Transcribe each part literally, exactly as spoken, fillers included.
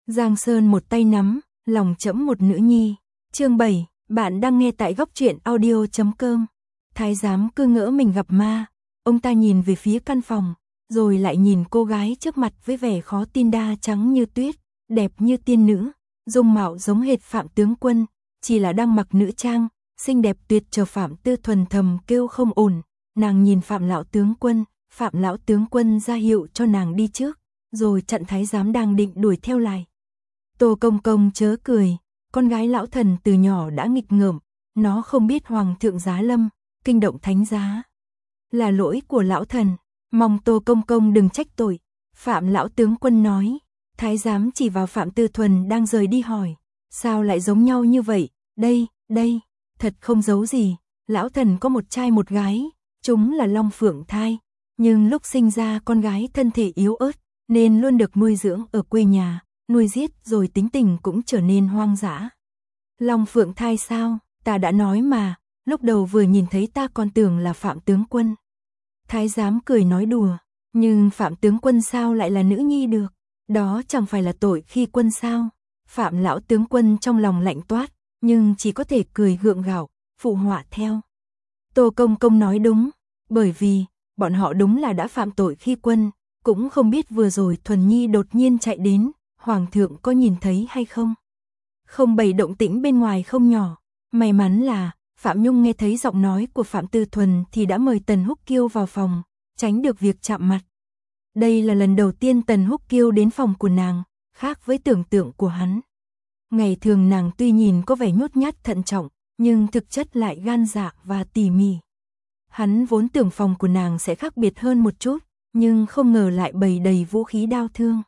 Giang Sơn một tay nắm, lòng trẫm một nữ nhi. Chương bảy, bạn đang nghe tại góc truyện audio chấm com. Thái giám cứ ngỡ mình gặp ma, ông ta nhìn về phía căn phòng, rồi lại nhìn cô gái trước mặt với vẻ khó tin, đa trắng như tuyết, đẹp như tiên nữ, dung mạo giống hệt Phạm tướng quân, chỉ là đang mặc nữ trang, xinh đẹp tuyệt trờ. Phạm Tư Thuần thầm kêu không ổn, nàng nhìn Phạm lão tướng quân, Phạm lão tướng quân ra hiệu cho nàng đi trước, rồi chặn thái giám đang định đuổi theo lại. Tô Công Công chớ cười, con gái lão thần từ nhỏ đã nghịch ngợm, nó không biết hoàng thượng giá lâm, kinh động thánh giá. Là lỗi của lão thần, mong Tô Công Công đừng trách tội. Phạm lão tướng quân nói. Thái giám chỉ vào Phạm Tư Thuần đang rời đi hỏi, sao lại giống nhau như vậy? Đây, đây, thật không giấu gì, lão thần có một trai một gái, chúng là long phượng thai, nhưng lúc sinh ra con gái thân thể yếu ớt, nên luôn được nuôi dưỡng ở quê nhà, nuôi giết rồi tính tình cũng trở nên hoang dã. Long phượng thai sao? Ta đã nói mà, lúc đầu vừa nhìn thấy ta còn tưởng là Phạm tướng quân. Thái giám cười nói đùa, nhưng Phạm tướng quân sao lại là nữ nhi được? Đó chẳng phải là tội khi quân sao? Phạm lão tướng quân trong lòng lạnh toát, nhưng chỉ có thể cười gượng gạo, phụ họa theo. Tô Công Công nói đúng, bởi vì bọn họ đúng là đã phạm tội khi quân, cũng không biết vừa rồi Thuần Nhi đột nhiên chạy đến, hoàng thượng có nhìn thấy hay không? Không bày động tĩnh bên ngoài không nhỏ, may mắn là Phạm Nhung nghe thấy giọng nói của Phạm Tư Thuần thì đã mời Tần Húc Kiêu vào phòng, tránh được việc chạm mặt. Đây là lần đầu tiên Tần Húc Kiêu đến phòng của nàng, khác với tưởng tượng của hắn. Ngày thường nàng tuy nhìn có vẻ nhút nhát thận trọng, nhưng thực chất lại gan dạ và tỉ mỉ. Hắn vốn tưởng phòng của nàng sẽ khác biệt hơn một chút, nhưng không ngờ lại bày đầy vũ khí đao thương.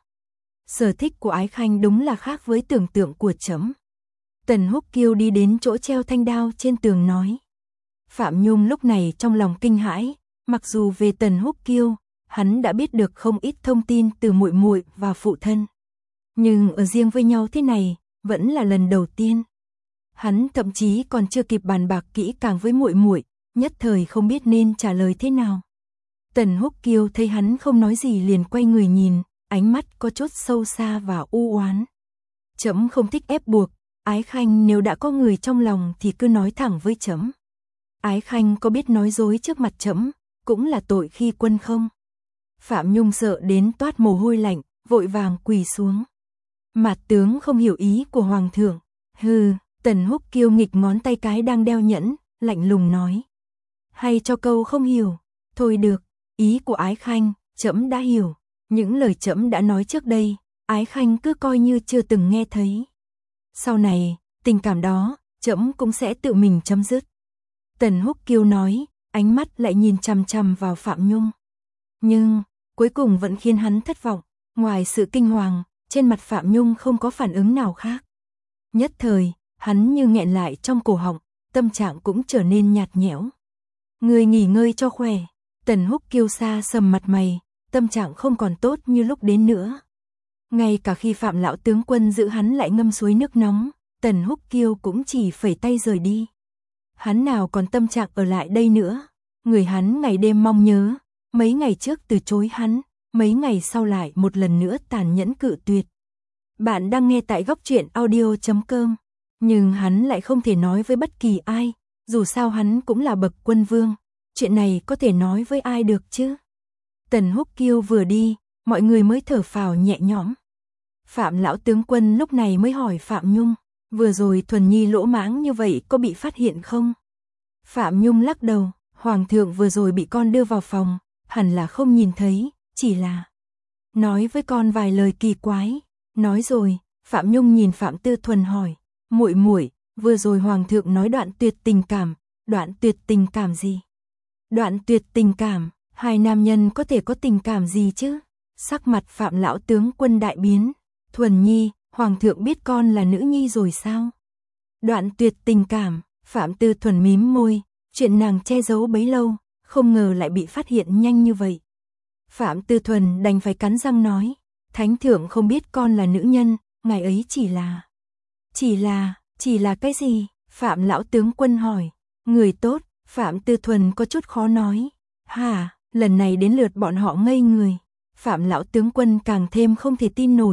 Sở thích của Ái Khanh đúng là khác với tưởng tượng của trẫm. Tần Húc Kiêu đi đến chỗ treo thanh đao trên tường nói. Phạm Nhung lúc này trong lòng kinh hãi, mặc dù về Tần Húc Kiêu, hắn đã biết được không ít thông tin từ muội muội và phụ thân, nhưng ở riêng với nhau thế này, vẫn là lần đầu tiên. Hắn thậm chí còn chưa kịp bàn bạc kỹ càng với muội muội, nhất thời không biết nên trả lời thế nào. Tần Húc Kiêu thấy hắn không nói gì liền quay người nhìn, ánh mắt có chút sâu xa và u oán. Trẫm không thích ép buộc, Ái Khanh nếu đã có người trong lòng thì cứ nói thẳng với trẫm. Ái Khanh có biết nói dối trước mặt trẫm, cũng là tội khi quân không? Phạm Nhung sợ đến toát mồ hôi lạnh, vội vàng quỳ xuống. Mạt tướng không hiểu ý của hoàng thượng. Hừ, Tần Húc Kiêu nghịch ngón tay cái đang đeo nhẫn, lạnh lùng nói. Hay cho câu không hiểu, thôi được, ý của Ái Khanh, trẫm đã hiểu. Những lời trẫm đã nói trước đây, Ái Khanh cứ coi như chưa từng nghe thấy. Sau này, tình cảm đó, trẫm cũng sẽ tự mình chấm dứt. Tần Húc Kiêu nói, ánh mắt lại nhìn chằm chằm vào Phạm Nhung. Nhưng, cuối cùng vẫn khiến hắn thất vọng, ngoài sự kinh hoàng, trên mặt Phạm Nhung không có phản ứng nào khác. Nhất thời, hắn như nghẹn lại trong cổ họng, tâm trạng cũng trở nên nhạt nhẽo. Người nghỉ ngơi cho khỏe. Tần Húc Kiêu xa sầm mặt mày, tâm trạng không còn tốt như lúc đến nữa. Ngay cả khi Phạm lão tướng quân giữ hắn lại ngâm suối nước nóng, Tần Húc Kiêu cũng chỉ phẩy tay rời đi. Hắn nào còn tâm trạng ở lại đây nữa, người hắn ngày đêm mong nhớ, mấy ngày trước từ chối hắn, mấy ngày sau lại một lần nữa tàn nhẫn cự tuyệt. Bạn đang nghe tại góc truyện audio chấm com, nhưng hắn lại không thể nói với bất kỳ ai, dù sao hắn cũng là bậc quân vương, chuyện này có thể nói với ai được chứ? Tần Húc Kiêu vừa đi, mọi người mới thở phào nhẹ nhõm. Phạm lão tướng quân lúc này mới hỏi Phạm Nhung, vừa rồi Thuần Nhi lỗ mãng như vậy có bị phát hiện không? Phạm Nhung lắc đầu, hoàng thượng vừa rồi bị con đưa vào phòng, hẳn là không nhìn thấy, chỉ là nói với con vài lời kỳ quái. Nói rồi, Phạm Nhung nhìn Phạm Tư Thuần hỏi, muội muội, vừa rồi hoàng thượng nói đoạn tuyệt tình cảm, đoạn tuyệt tình cảm gì? Đoạn tuyệt tình cảm, hai nam nhân có thể có tình cảm gì chứ? Sắc mặt Phạm lão tướng quân đại biến. Thuần Nhi, hoàng thượng biết con là nữ nhi rồi sao? Đoạn tuyệt tình cảm, Phạm Tư Thuần mím môi, chuyện nàng che giấu bấy lâu, không ngờ lại bị phát hiện nhanh như vậy. Phạm Tư Thuần đành phải cắn răng nói, thánh thượng không biết con là nữ nhân, ngài ấy chỉ là... Chỉ là, chỉ là cái gì? Phạm lão tướng quân hỏi. Người tốt, Phạm Tư Thuần có chút khó nói. Hả, lần này đến lượt bọn họ ngây người. Phạm lão tướng quân càng thêm không thể tin nổi.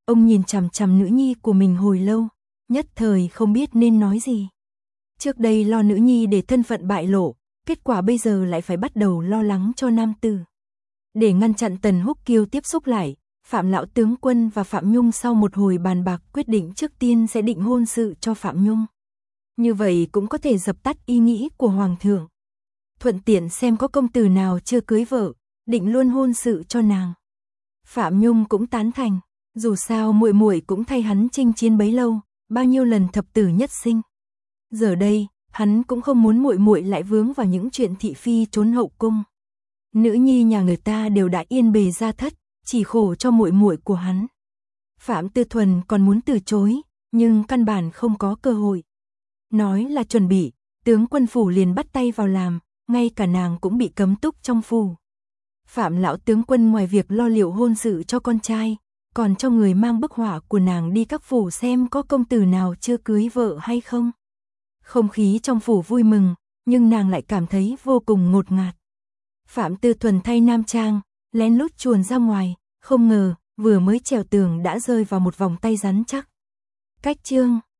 Ông nhìn chằm chằm nữ nhi của mình hồi lâu, nhất thời không biết nên nói gì. Trước đây lo nữ nhi để thân phận bại lộ, kết quả bây giờ lại phải bắt đầu lo lắng cho nam tử. Để ngăn chặn Tần Húc Kiêu tiếp xúc lại, Phạm lão tướng quân và Phạm Nhung sau một hồi bàn bạc quyết định trước tiên sẽ định hôn sự cho Phạm Nhung. Như vậy cũng có thể dập tắt ý nghĩ của Hoàng thượng. Thuận tiện xem có công tử nào chưa cưới vợ, định luôn hôn sự cho nàng. Phạm Nhung cũng tán thành, dù sao muội muội cũng thay hắn chinh chiến bấy lâu, bao nhiêu lần thập tử nhất sinh. Giờ đây, hắn cũng không muốn muội muội lại vướng vào những chuyện thị phi trốn hậu cung. Nữ nhi nhà người ta đều đã yên bề gia thất, chỉ khổ cho muội muội của hắn. Phạm Tư Thuần còn muốn từ chối, nhưng căn bản không có cơ hội. Nói là chuẩn bị, tướng quân phủ liền bắt tay vào làm, ngay cả nàng cũng bị cấm túc trong phủ. Phạm lão tướng quân ngoài việc lo liệu hôn sự cho con trai, còn cho người mang bức họa của nàng đi các phủ xem có công tử nào chưa cưới vợ hay không. Không khí trong phủ vui mừng, nhưng nàng lại cảm thấy vô cùng ngột ngạt. Phạm Tư Thuần thay nam trang, lén lút chuồn ra ngoài, không ngờ, vừa mới trèo tường đã rơi vào một vòng tay rắn chắc. Cách chương